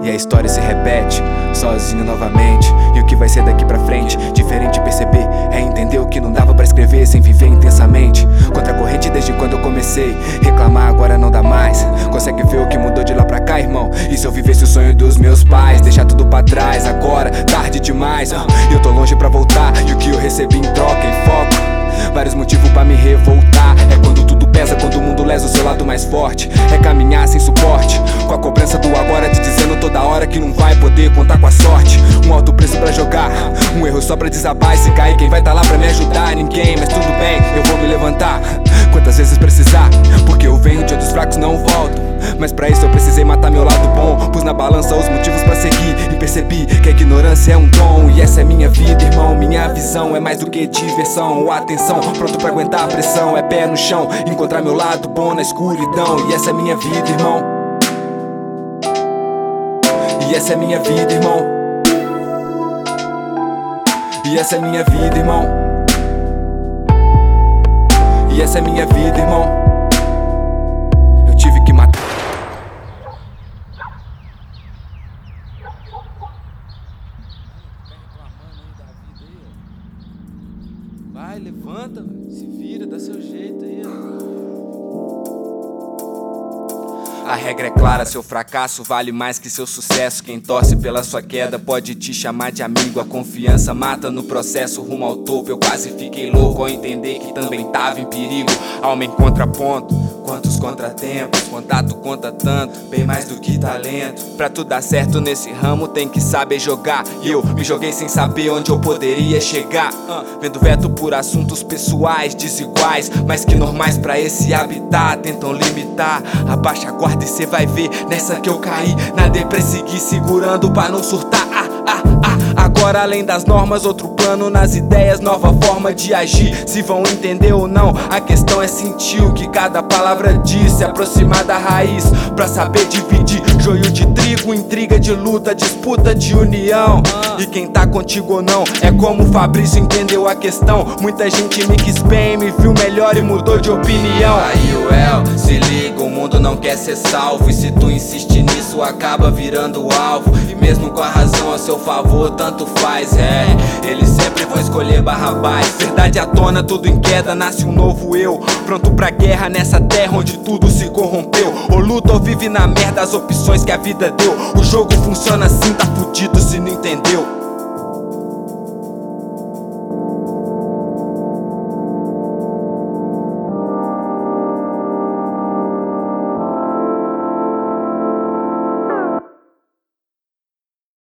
E a história se repete, sozinho novamente. E o que vai ser daqui pra frente? Diferente perceber, é entender o que não dava pra escrever sem viver intensamente. Contra a corrente desde quando eu comecei, reclamar agora não dá mais. Consegue ver o que mudou de lá pra cá, irmão? E se eu vivesse o sonho dos meus pais? Deixar tudo pra trás, agora, tarde demais. E eu tô longe pra voltar, e o que eu recebi em troca, em foco. Vários motivos pra me revoltar. É quando tudo pesa, quando o mundo lesa o seu lado mais forte. É caminhar sem suporte, com a cobrança do agora te dizendo toda hora que não vai poder contar com a sorte. Um alto preço pra jogar, um erro só pra desabar. E se cair, quem vai tá lá pra me ajudar? Ninguém, mas tudo bem, eu vou me levantar quantas vezes precisar, porque eu venho de onde os fracos não voltam. Mas pra isso eu precisei matar meu lado bom. Pus na balança os motivos pra seguir e percebi que a ignorância é um dom. E essa é minha vida, irmão, minha visão é mais do que diversão ou atenção. Pronto pra aguentar a pressão, é pé no chão, encontrar meu lado bom na escuridão. E essa é minha vida, irmão. E essa é minha vida, irmão. E essa é minha vida, irmão. E essa é minha vida, irmão. Eu tive que matar. Vai, levanta, se vira, dá seu jeito aí. A regra é clara, seu fracasso vale mais que seu sucesso. Quem torce pela sua queda pode te chamar de amigo. A confiança mata no processo rumo ao topo. Eu quase fiquei louco ao entender que também tava em perigo. Alma em contraponto, quantos contratempos. Contato conta tanto, bem mais do que talento. Pra tudo dar certo nesse ramo tem que saber jogar. E eu me joguei sem saber onde eu poderia chegar, vendo veto por assuntos pessoais desiguais, mas que normais pra esse habitat. Tentam limitar, abaixa a guarda e cê vai ver nessa que eu caí. Na deprê segui segurando pra não surtar. Agora além das normas, outro plano nas ideias, nova forma de agir. Se vão entender ou não, a questão é sentir o que cada palavra diz. Se aproximar da raiz, pra saber dividir joio de trigo, intriga de luta, disputa de união. E quem tá contigo ou não, é como o Fabrício entendeu a questão. Muita gente me quis bem, me viu melhor e mudou de opinião. Aí o El, se liga, o mundo não quer ser salvo. E se tu insiste nisso, acaba virando alvo. E mesmo com a razão a seu favor, tanto faz, eles sempre vão escolher Barrabás. Verdade à tona, tudo em queda, nasce um novo eu. Pronto pra guerra nessa terra onde tudo se corrompeu. Ou luta ou vive na merda, as opções que a vida deu. O jogo funciona assim, tá fudido se não entendeu.